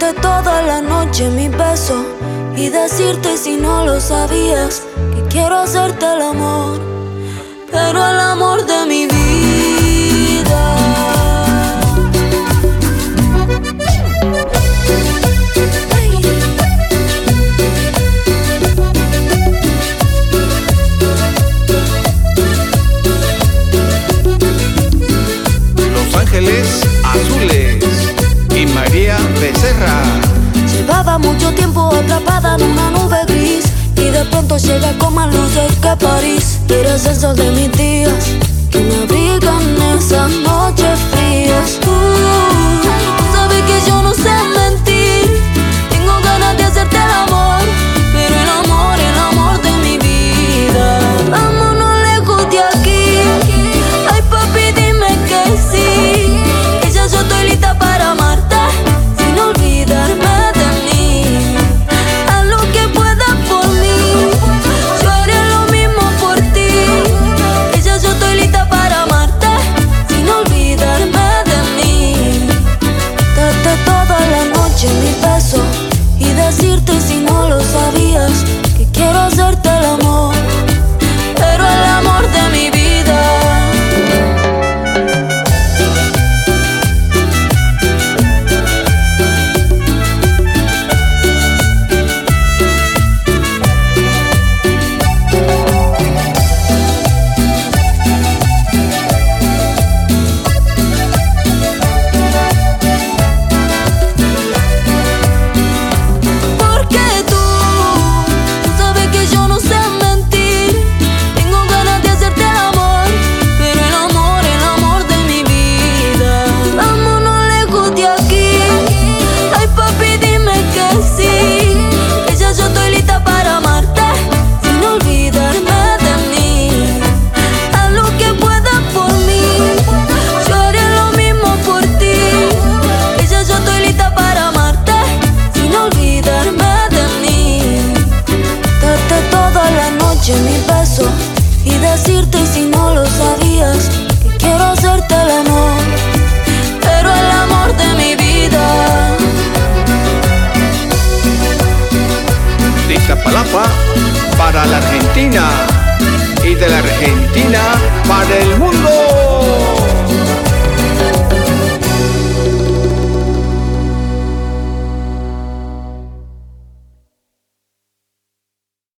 Darte toda la noche mi beso y decirte si no lo sabías que quiero hacerte el amor, pero el amor de mi vida. Los Ángeles Azules y María Becerra. Llevaba mucho tiempo atrapada en una nube gris y de pronto llega con más luces que París. Eres el sol de mis días que me abrigan esas noches frías. Tú sabes que yo no sé mentir. Tengo ganas de hacerte el amor, pero el amor de mi vida. Vámonos lejos de aquí. Ay papi, dime que sí, que ya yo estoy lista para amarte sin olvidarme de mí. Haz lo que puedas por mí, yo haré lo mismo por ti. Que ya yo estoy lista para amarte sin olvidarme de mí. Darte toda la noche mi beso y decirte si no lo sabías que quiero hacerte el amor, pero el amor de mi vida. Porque tú sabes que yo no sé mentir. Tengo ganas de hacerte el amor, pero el amor de mi vida. Vámonos lejos de aquí. Ay papi, dime que sí, que ya yo estoy lista para amarte sin olvidarme de mí. Haz lo que puedas por mí, yo haré lo mismo por ti. Que ya yo estoy lista para amarte sin olvidarme de mí. Darte toda la noche mi beso y decirte si no lo sabías que quiero hacerte el amor, pero el amor de mi vida. De Iztapalapa para la Argentina y de la Argentina para el mundo.